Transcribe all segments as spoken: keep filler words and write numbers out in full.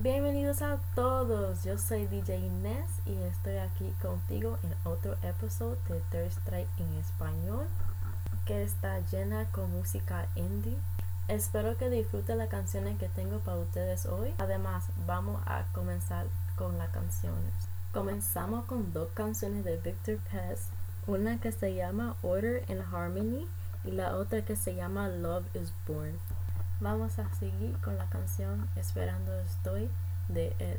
Bienvenidos a todos, yo soy D J Inés y estoy aquí contigo en otro episodio de Third Strike en español que está llena con música indie. Espero que disfruten las canciones que tengo para ustedes hoy. Además, vamos a comenzar con las canciones. Comenzamos con dos canciones de Victor Pez, una que se llama Order and Harmony y la otra que se llama Love is Born. Vamos a seguir con la canción Esperando Estoy de Es.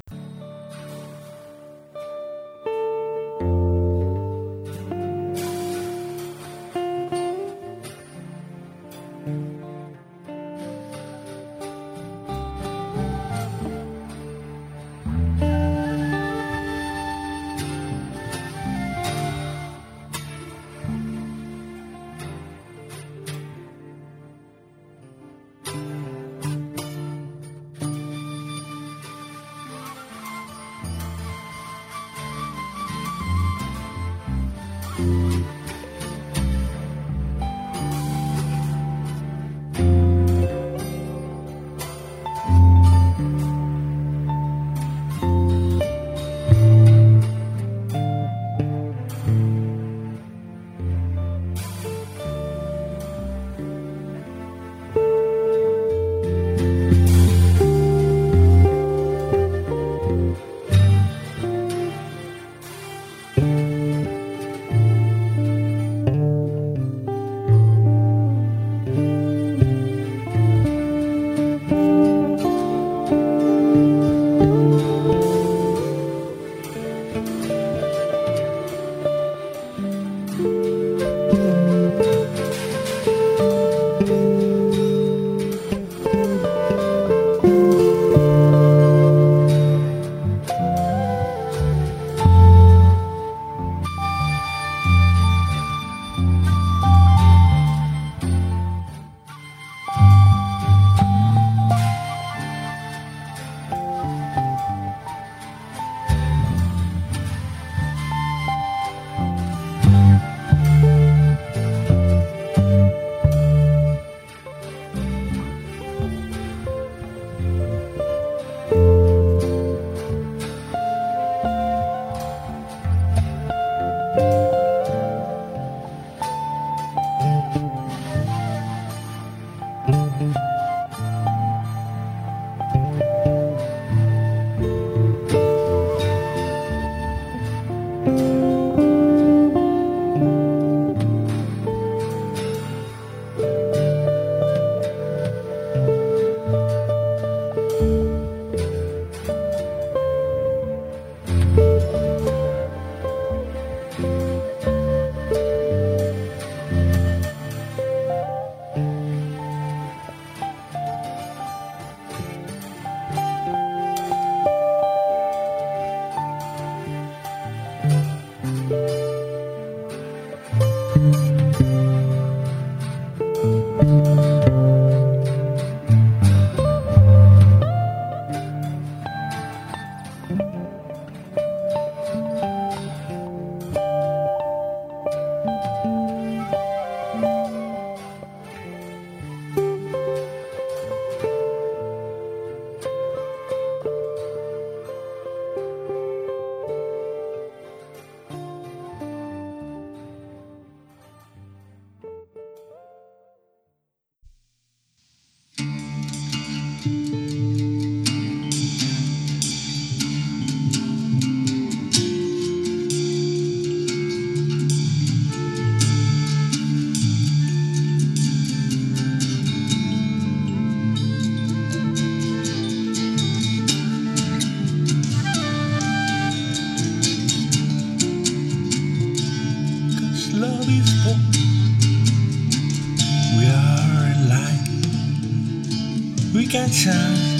We can shine,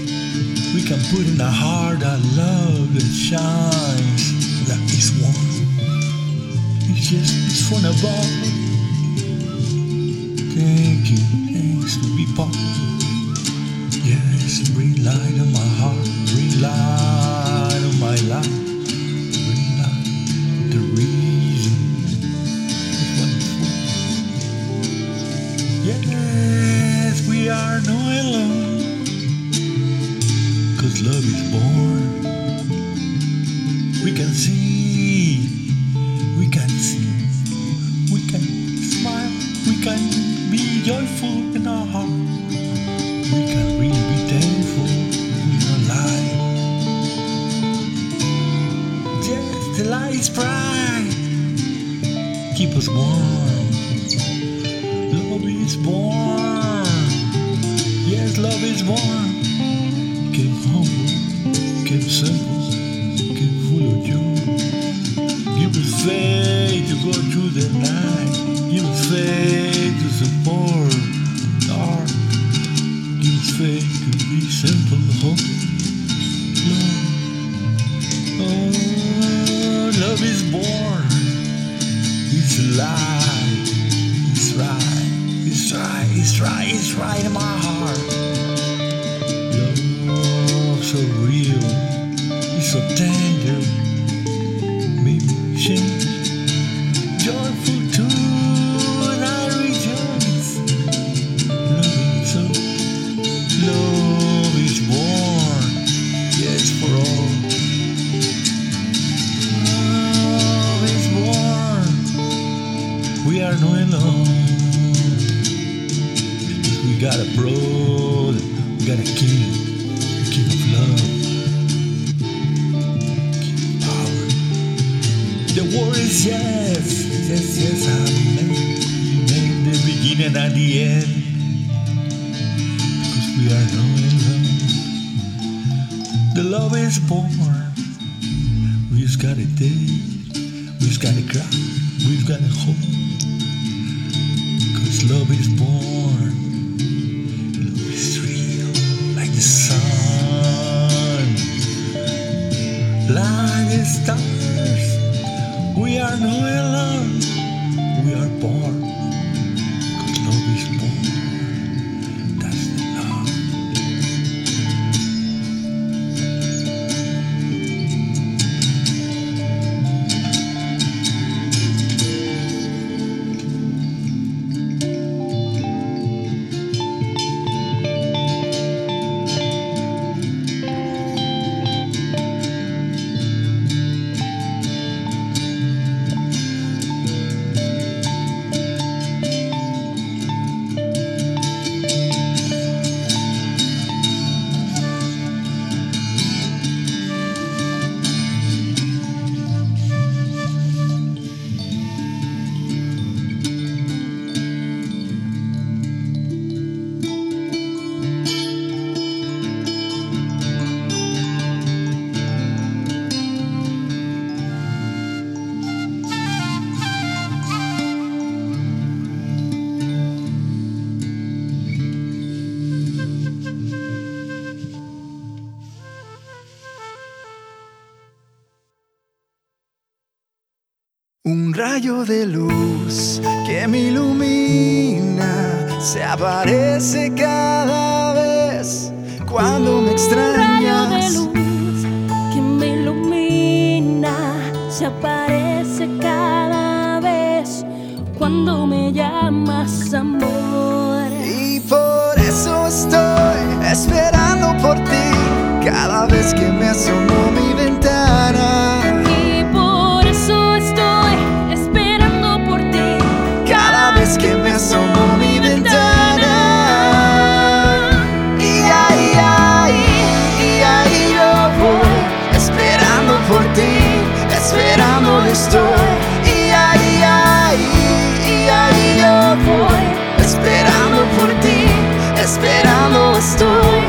we can put in our heart our love that shines. That is one, it's just, it's from above. Thank you, thanks to be part. Yes, bring light on my heart, bring light on my life, bring light, the reason is wonderful. Yes, we are no alone, 'cause 'cause love is born. We can see, we can see, we can smile, we can be joyful in our heart. We can really be thankful we're alive. Yes, the light is bright, keep us warm. Love is born. Yes, love is born. Came humble, came simple, came full of joy. Give us faith to go through the night. Give us faith to support the dark. Give us faith to be simple, hope. Love, oh, love is born. It's alive. It's right. It's right. It's right. It's right in my heart. Love so real. It's so tender. Maybe change. Joyful too. And I rejoice. Loving so. Love is born. Yes, for all. Love is born. We are not alone. We got a brother, we got a king, a king of love, king of power. The war is yes, yes, yes, amen. Amen, the beginning and the end. Because we are not alone. The love is born. We just gotta date, we just gotta cry, we just gotta hope. Because love is born. Sun, like the stars, we are not alone. We are born, 'cause love is born. That's the love. Un rayo de luz que me ilumina, se aparece cada vez cuando me extrañas. Un rayo de luz que me ilumina, se aparece cada vez cuando me llamas, amor. Y por eso estoy esperando por ti cada vez que me asomo a mi ventana. Que me asomo a mi ventana. Y ahí, ahí, y ahí yo voy, esperando por ti, esperando estoy. Y ahí, ahí, y ahí yo voy, esperando por ti, esperando estoy,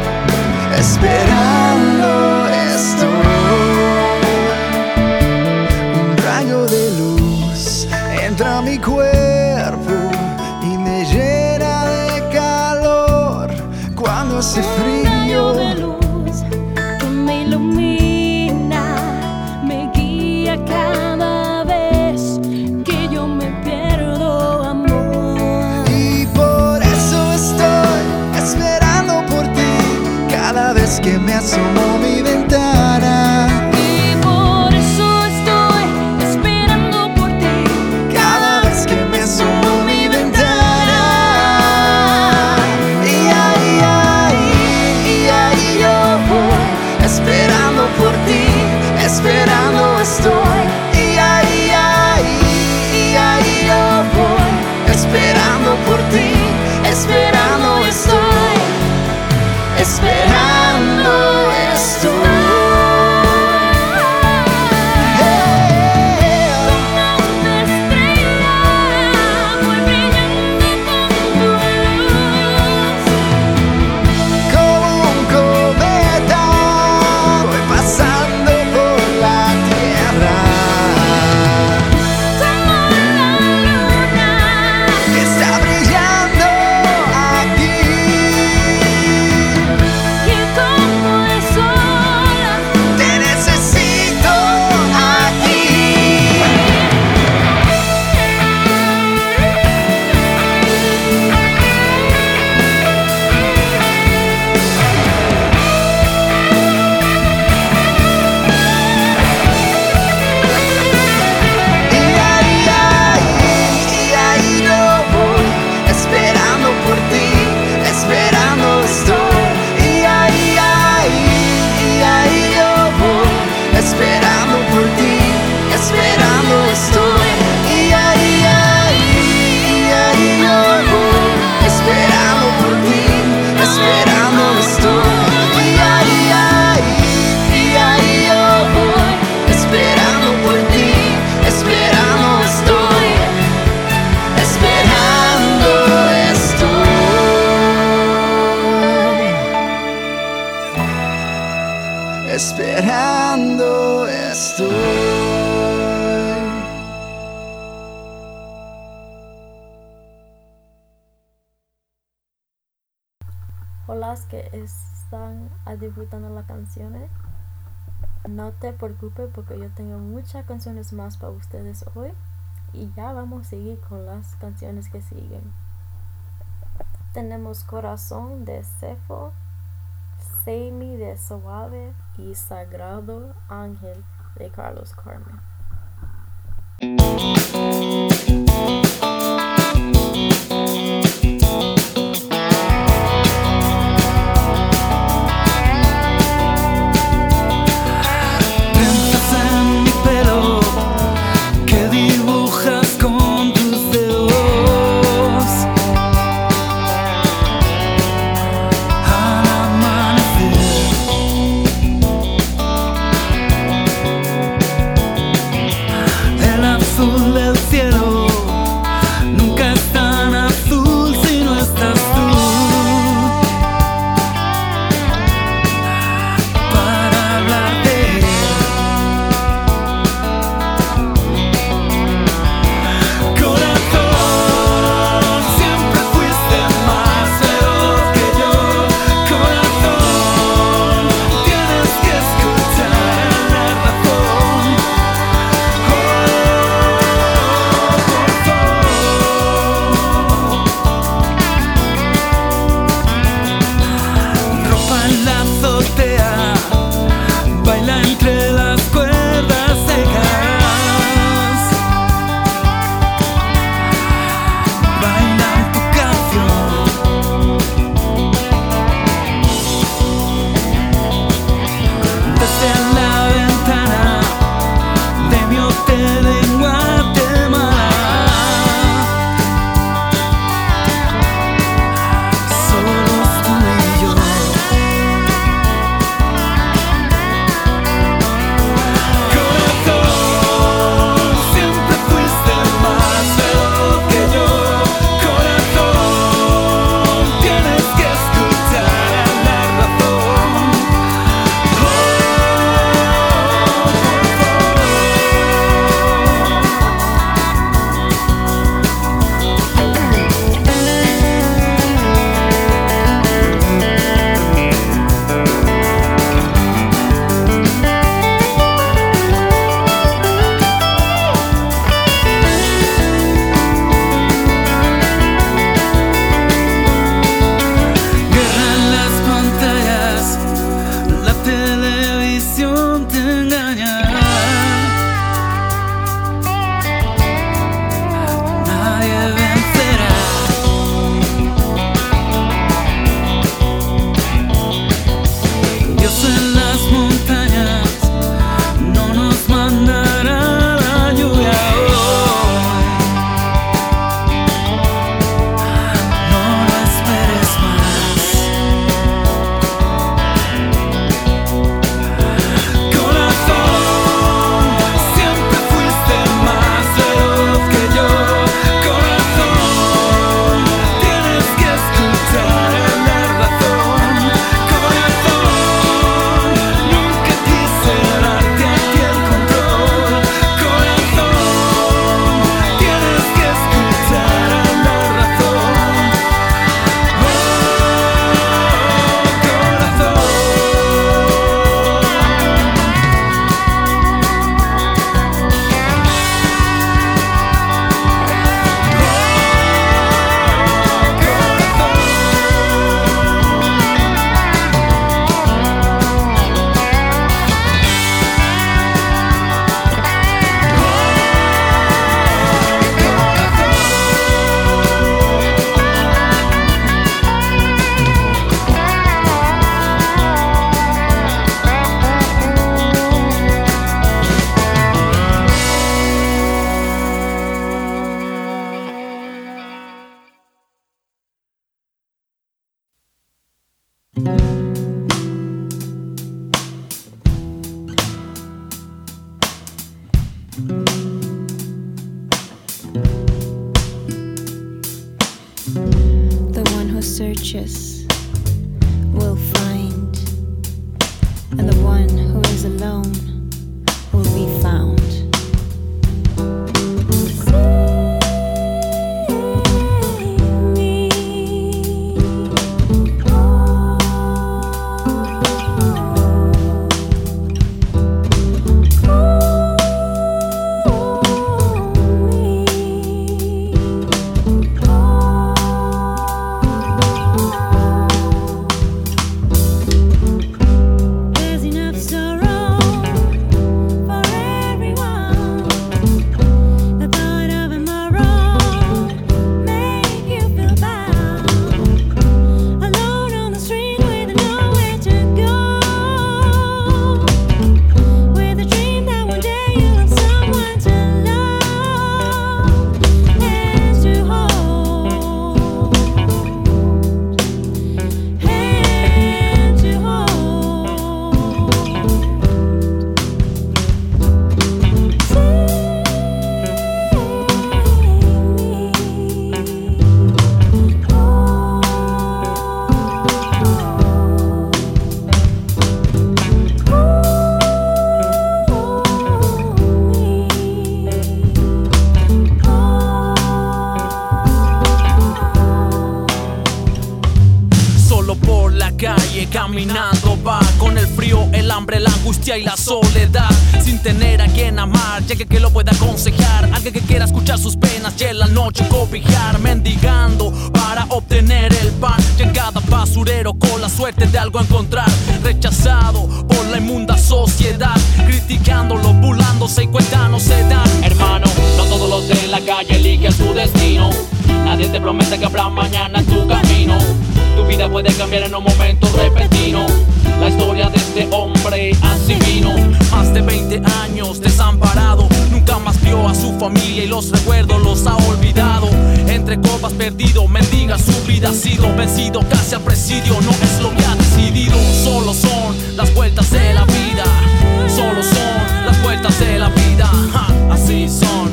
esperando estoy. Un rayo de luz entra a mi cuerpo y me llena de calor cuando hace frío. Un rayo de luz que me ilumina, me guía cada vez que yo me pierdo, amor. Y por eso estoy esperando por ti cada vez que me asomo a mi ventana. Voy o las que están disfrutando las canciones. No te preocupes porque yo tengo muchas canciones más para ustedes hoy y ya vamos a seguir con las canciones que siguen. Tenemos Corazón de Cefo, Say Me de Suave y Sagrado Ángel de Carlos Carmen. searches will find, and the one who is alone will be found. See me, oh. calle caminando va, con el frío, el hambre, la angustia y la soledad, sin tener a quien amar, ya que, que lo pueda aconsejar, alguien que quiera escuchar sus penas y en la noche cobijar, mendigando para obtener el pan, y en cada basurero con la suerte de algo encontrar, rechazado por la inmunda sociedad, criticándolo, burlándose y cuenta no se dan. Hermano, no todos los de la calle eligen su destino, nadie te promete que habrá mañana en tu camino, tu vida puede cambiar en un momento repentino, la historia de este hombre así vino, más de veinte años desamparado, nunca más vio a su familia y los recuerdos los ha olvidado, entre copas perdido, mendiga su vida ha sido, vencido casi al presidio, no es lo que ha decidido, solo son las vueltas de la vida, solo son las vueltas de la vida, ja, así son.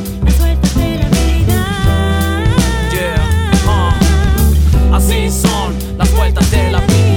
Así son las vueltas de la vida.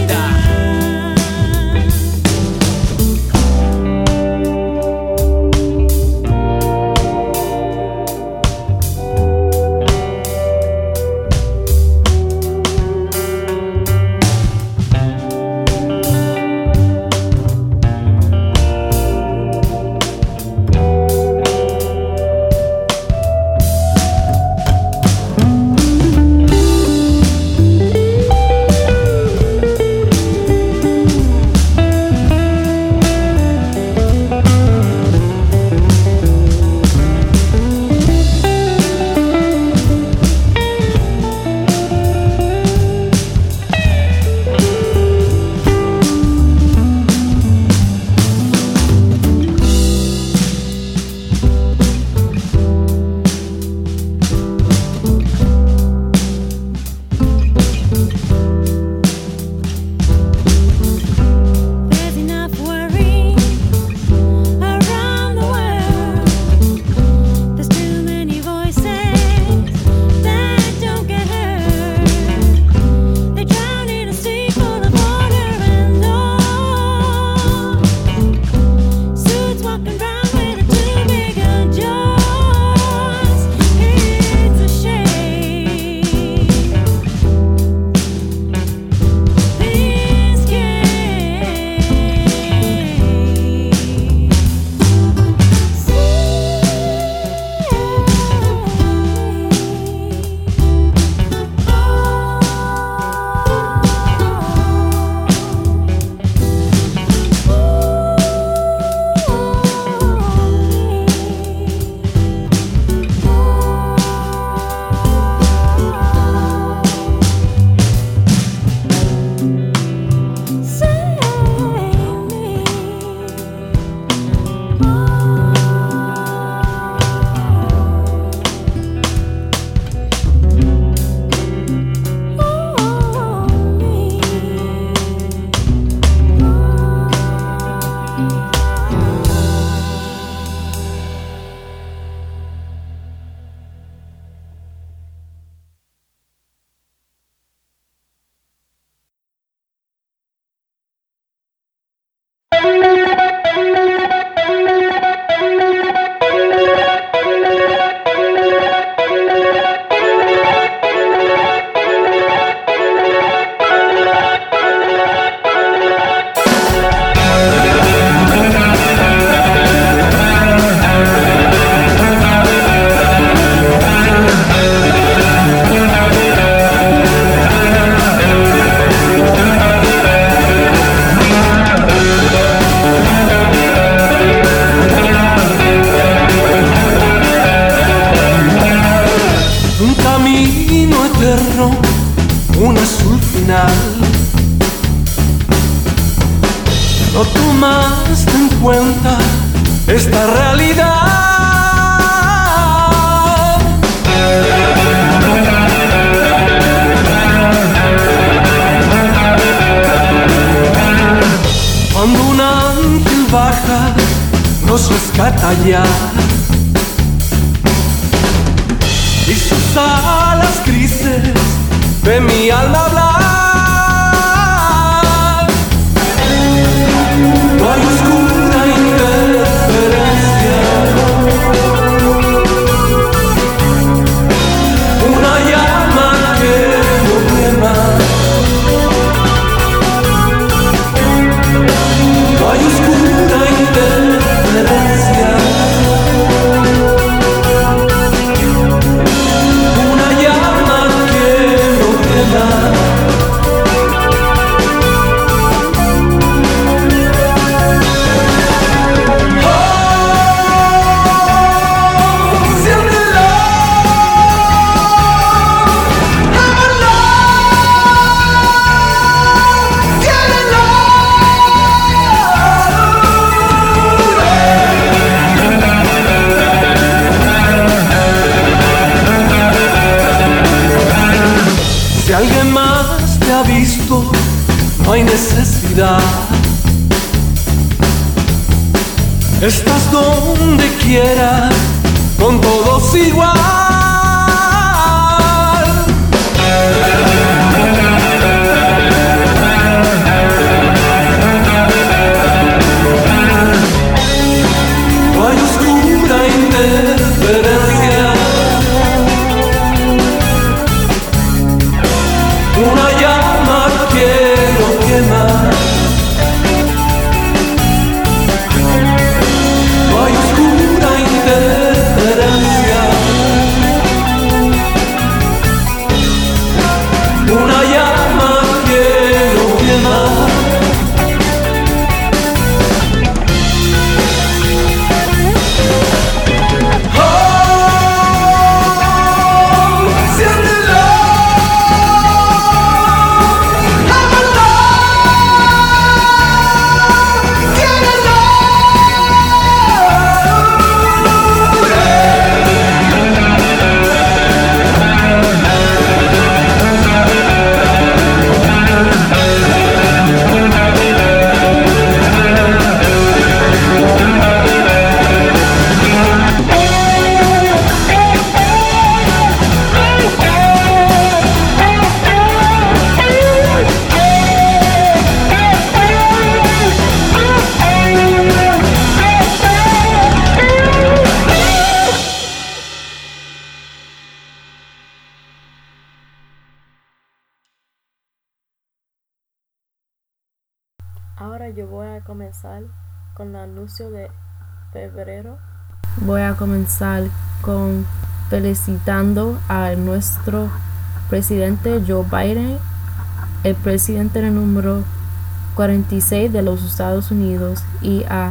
No tomaste en cuenta esta realidad. Cuando un ángel baja, nos rescata ya, y sus alas grises de mi alma hablar. No hay oscura interferencia, una llama que no quema. alguien más te ha visto, no hay necesidad. Estás donde quieras, con todos igual. No hay oscura interferencia, una llama quiero quemar. No hay oscura interferencia, una llama quiero quemar. Ahora yo voy a comenzar con el anuncio de febrero. Voy a comenzar con felicitando a nuestro presidente Joe Biden, el presidente número cuarenta y seis de los Estados Unidos, y a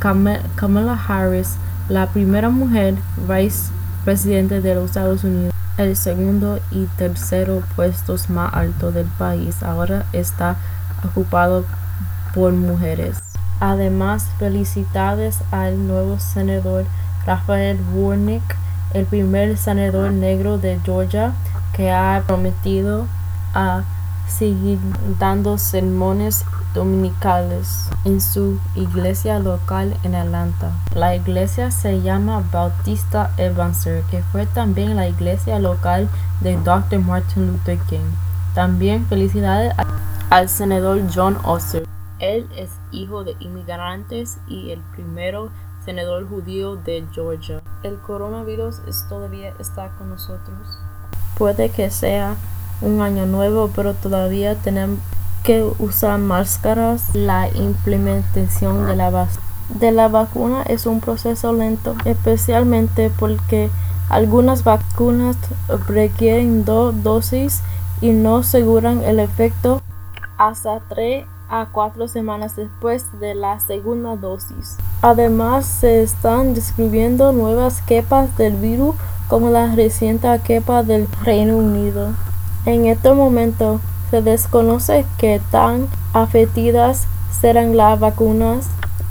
Kamala Harris, la primera mujer vicepresidente de los Estados Unidos. El segundo y tercero puestos más altos del país ahora está ocupado por mujeres. Además, felicidades al nuevo senador Raphael Warnock, el primer senador negro de Georgia, que ha prometido a seguir dando sermones dominicales en su iglesia local en Atlanta. La iglesia se llama Bautista Ebenezer, que fue también la iglesia local de doctor Martin Luther King. También felicidades al senador Jon Ossoff. Él es hijo de inmigrantes y el primero senador judío de Georgia. El coronavirus es, todavía está con nosotros. Puede que sea un año nuevo, pero todavía tenemos que usar máscaras. La implementación de la, vac de la vacuna es un proceso lento, especialmente porque algunas vacunas requieren dos dosis y no aseguran el efecto hasta tres a cuatro semanas después de la segunda dosis. Además, se están describiendo nuevas cepas del virus, como la reciente cepa del Reino Unido. En este momento, se desconoce qué tan efectivas serán las vacunas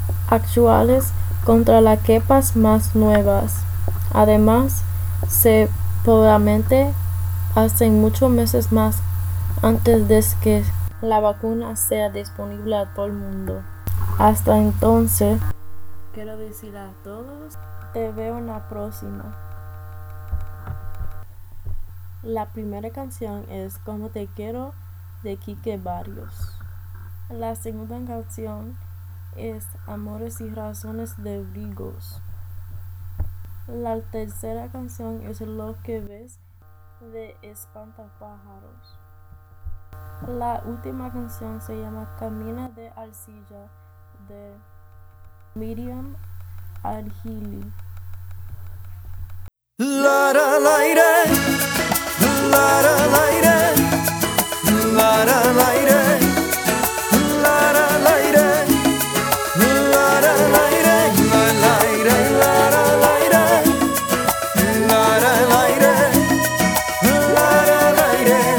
actuales contra las cepas más nuevas. Además, se probablemente pasen muchos meses más antes de que la vacuna sea disponible a todo el mundo. Hasta entonces, quiero decir a todos, te veo en la próxima. La primera canción es Como te quiero de Quique Barrios. La segunda canción es Amores y razones de Brigos. La tercera canción es Lo que ves de Espantapájaros. La última canción se llama Camina de Arcilla de Miriam Argili. La la la ire, la la la ire, la la la ire, la la la ire, la la la ire, la la ire, la la la ire, la la la ire, la la la ire.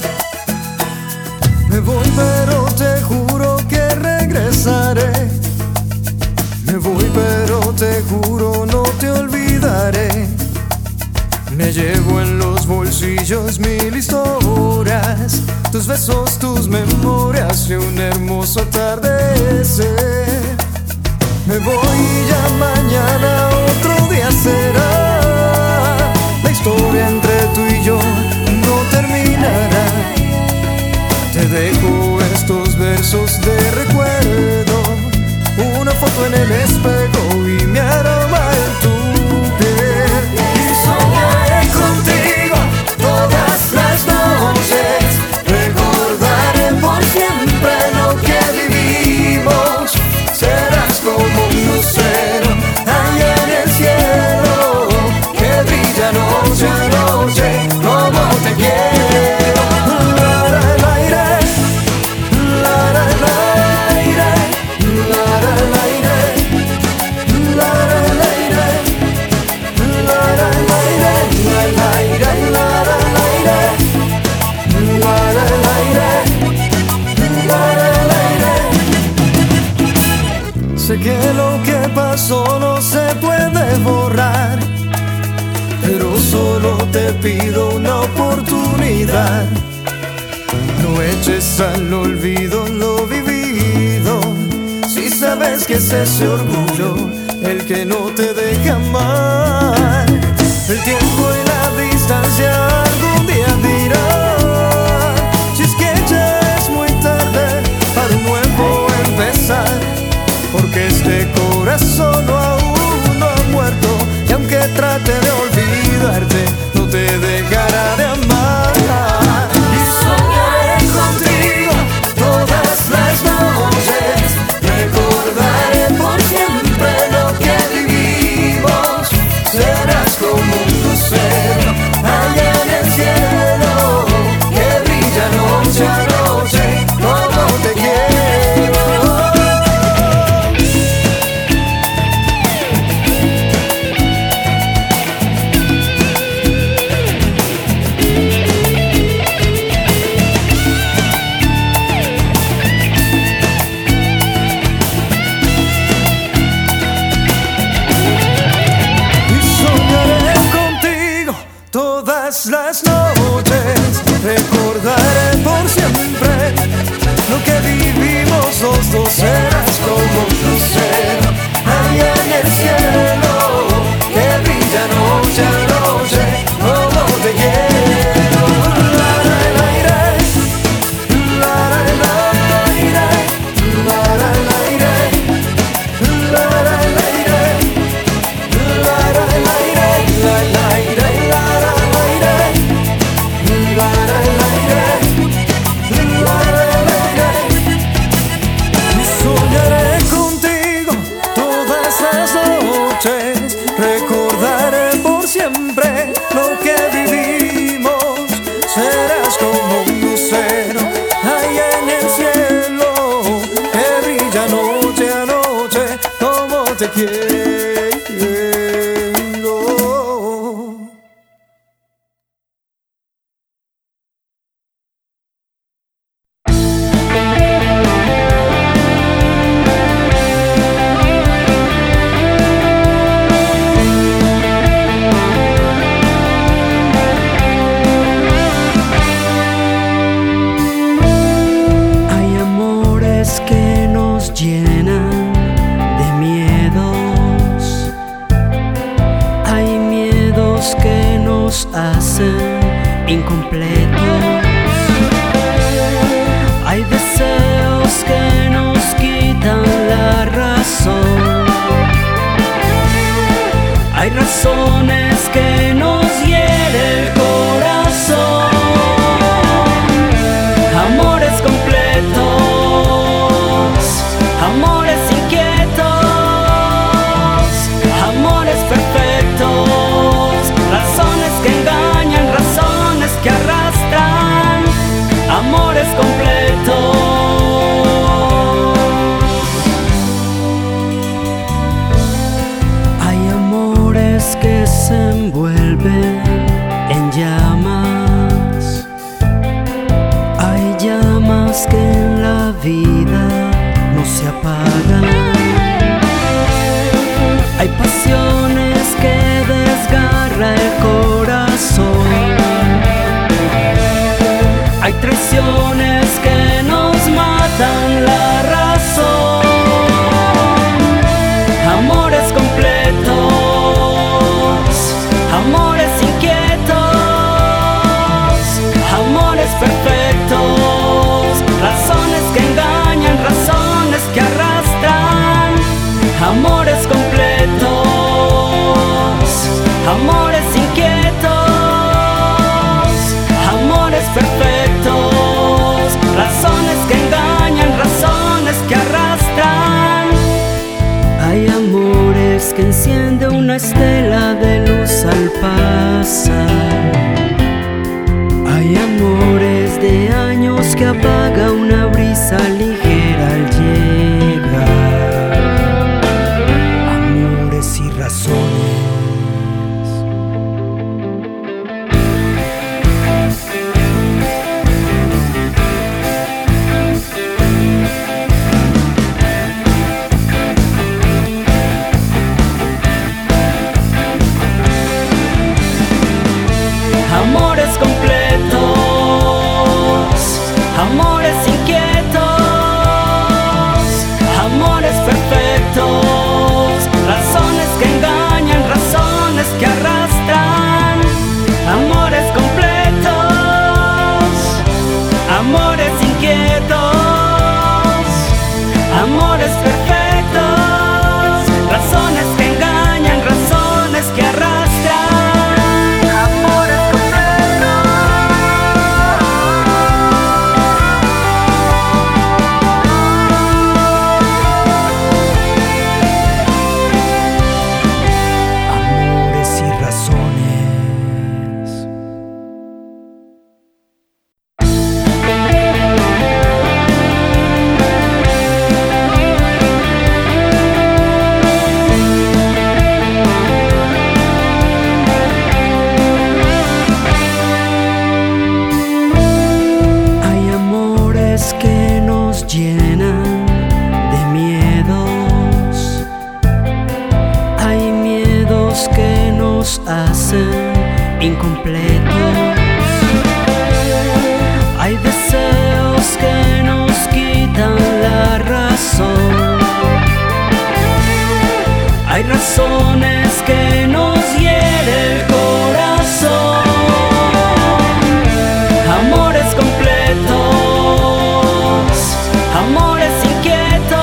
Me voy pero te juro que regresaré. Me voy pero te juro no te olvidaré. Me llevo en los bolsillos bolsillos mil historias, tus besos, tus memorias y un hermoso atardecer. Me voy ya mañana, otro día será. La historia entre tú y yo no terminará. Te dejo estos versos de recuerdo, una foto en el espejo y mi aroma en tu piel. Y soñaré contigo todas las noches, recordaré por siempre lo que vivimos. Serás como un lucero allá en el cielo, que brilla noche a noche, como te quiero. La, la, la, ire, la, la, la, ire, la, la, la, ire, la, la, la, ire, la, la, la, ire, la, la, ire, la, la, la, ire, la, la, la, ire, la, la, la, ire. Sé que lo que pasó no se puede borrar, pero solo te pido una oportunidad. No eches al olvido lo vivido, si sabes que es ese orgullo el que no te deja amar. El tiempo y la distancia algún día dirán si es que ya es muy tarde para un nuevo empezar, porque este corazón aún no ha muerto, y aunque trate de olvidarte, no te dejará de amar. Y soñaré contigo todas las noches, recordaré por siempre lo que vivimos. Serás como un lucero allá en el cielo, que brilla noche a noche, como te quiero. Las noches, recordaré por siempre lo que vivimos los dos. Serás como un lucero allá en el cielo, que brilla noche a noche, como te quiero. La, la, la, ire, la, la, la, ire, la, la, la, ire, la, la, la, ire, la, la, la, ire, la, la, ire. Recordaré por siempre lo que vivimos. Serás como un lucero allá en el cielo, que brilla noche a noche, como te quiero. Incompletos. Hay deseos que nos quitan la razón. Hay razones que nos hieren el corazón. Amores completos, amores inquietos, amores perfectos, razones que engañan, razones que arrastran, amores completos. Hay amores que se envuelven en llamas, hay llamas que en la vida no se apagan, hay pasiones que desgarra el corazón. pasiones que nos matan la razón. Amores completos, amores inquietos, amores perfectos, razones que engañan, razones que arrastran. Amores completos, amores inquietos, amores perfectos, razones que engañan, razones que arrastran. Hay amores que enciende una estela de luz al pasar. Hay amores de años que apaga una brisa ligera al llegar. Amores y razones. Amores completos, amores inquietos, amores perfectos, razones que engañan, razones que arrastran. Amores completos, amores inquietos, amores perfectos, razones que engañan, razones que arrastran. Que nos llenan de miedos. Hay miedos que nos hacen incompletos. Hay deseos que nos quitan la razón. Hay razones que nos hieren el corazón. Amores completos, amores inquietos,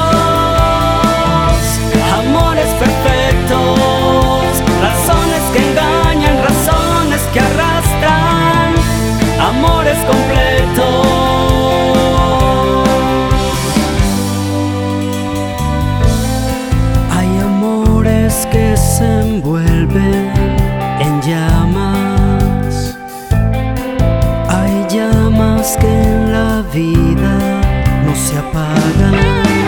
amores perfectos, razones que engañan, razones que arrastran. Amores completos. Hay amores que se envuelven en llamas. Hay llamas que en la vida no se apagan.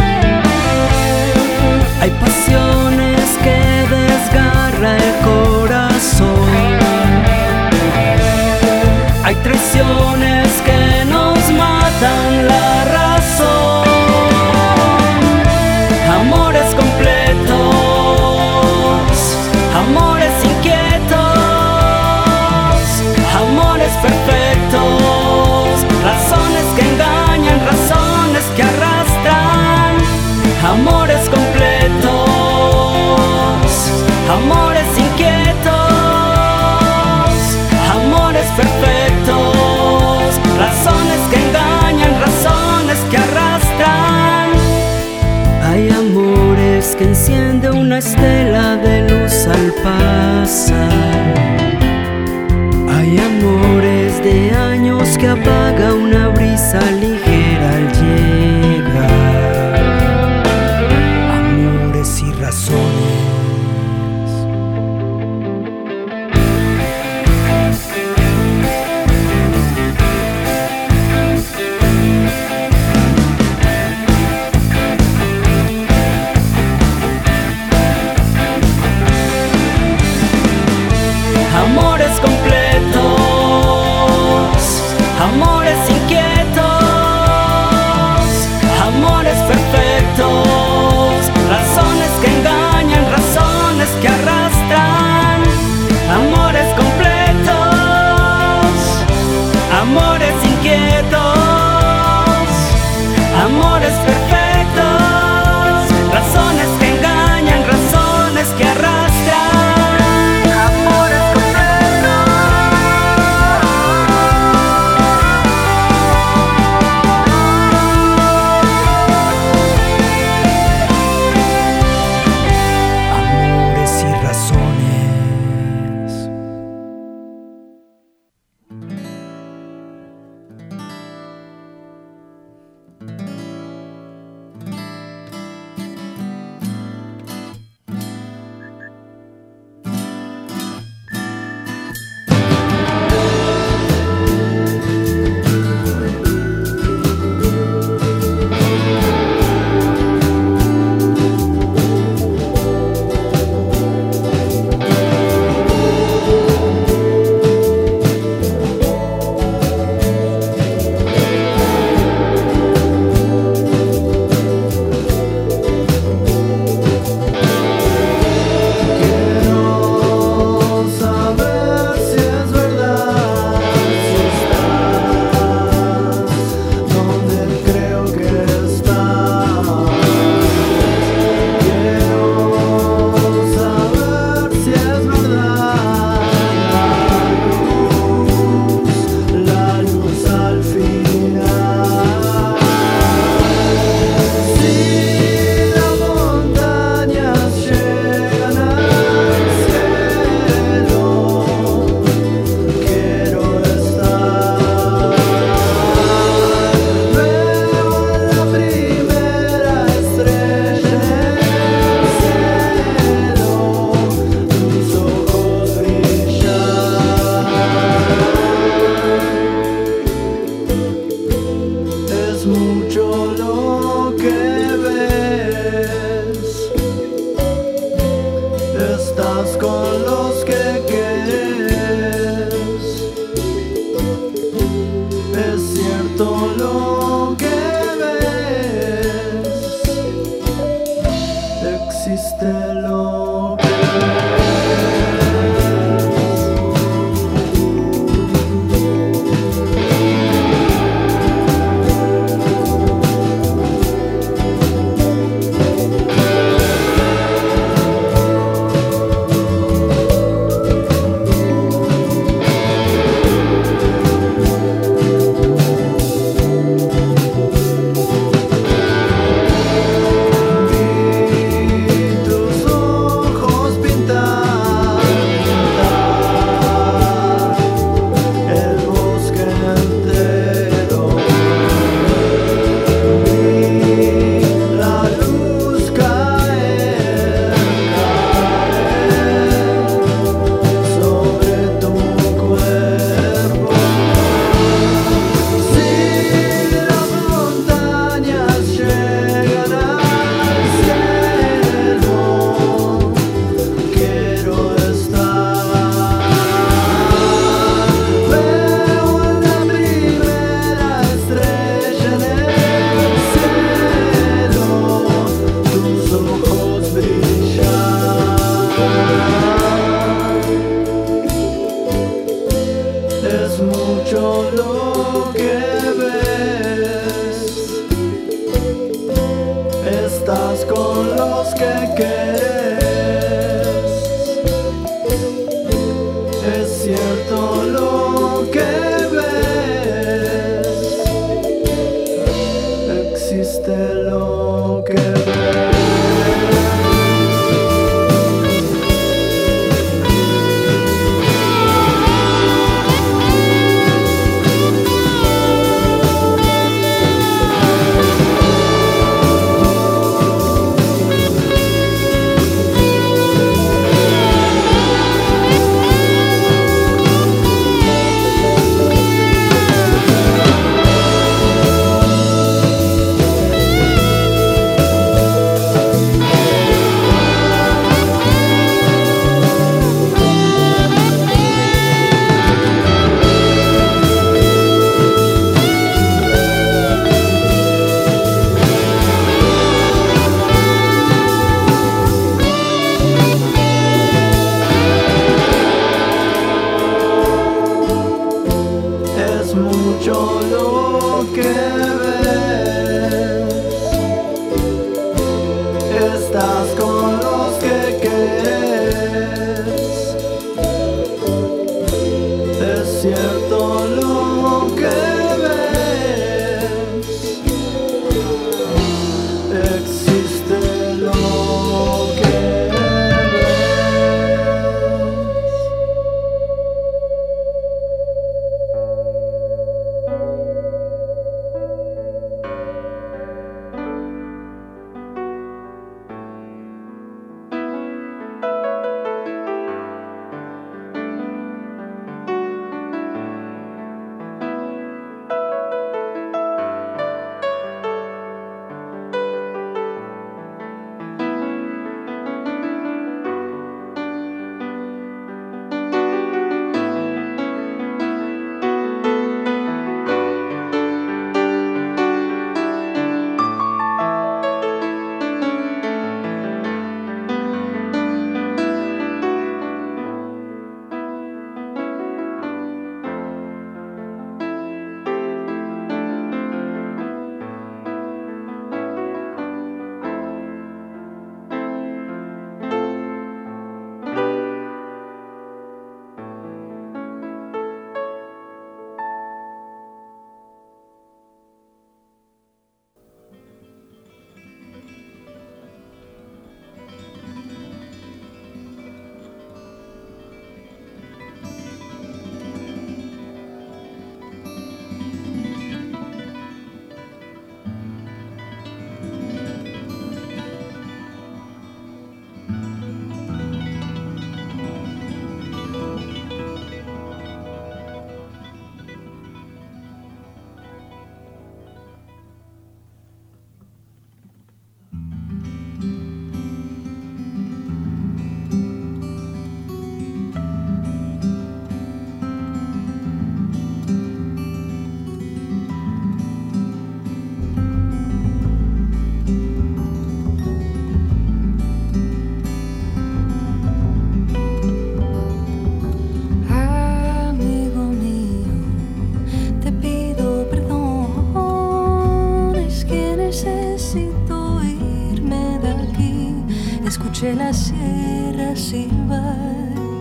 Hay pasiones que desgarra el corazón. Hay traiciones que nos matan la razón. Amores completos, amores inquietos, amores perfectos, razones que engañan, razones que arrastran. Amores completos, amores inquietos, amores perfectos, razones que engañan, razones que arrastran. Hay amores que enciende una estela de luz al pasar. Hay amores de años que apaga una brisa ligera al llegar. Amores y razones. cierto lo que ves, existe lo que ves. escuché la sierra silbar.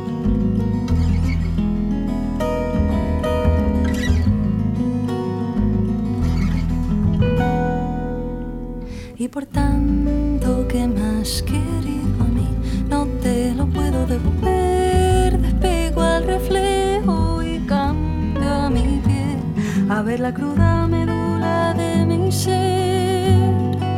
Y por tanto que me has querido a mí, no te lo puedo devolver. Despego al reflejo y cambio a mi piel a ver la cruda medula de mi ser.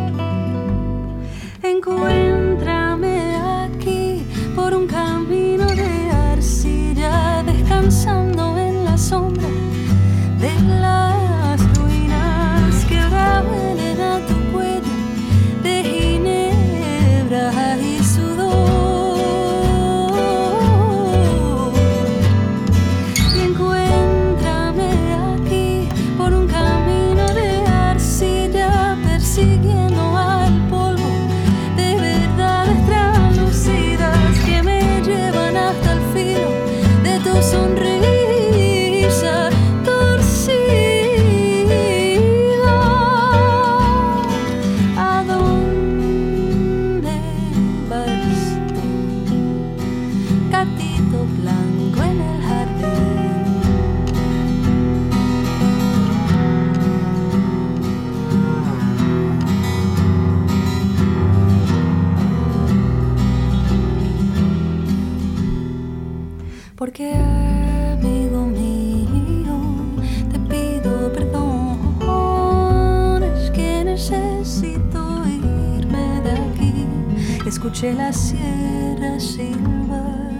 Encuéntrame aquí por un camino de arcilla, descansando en la sombra de las ruinas que ahora huelen a tu cuello de ginebra y sudor. Y encuéntrame aquí por un camino de arcilla, persiguiendo al polvo de verdades translúcidas que me llevan hasta el filo de tu sonrisa torcida. ¿A dónde vas tú, gatito blanco en el jardín? Porque, amigo mío, te pido perdón, es que necesito irme de aquí. Escuché la sierra silbar.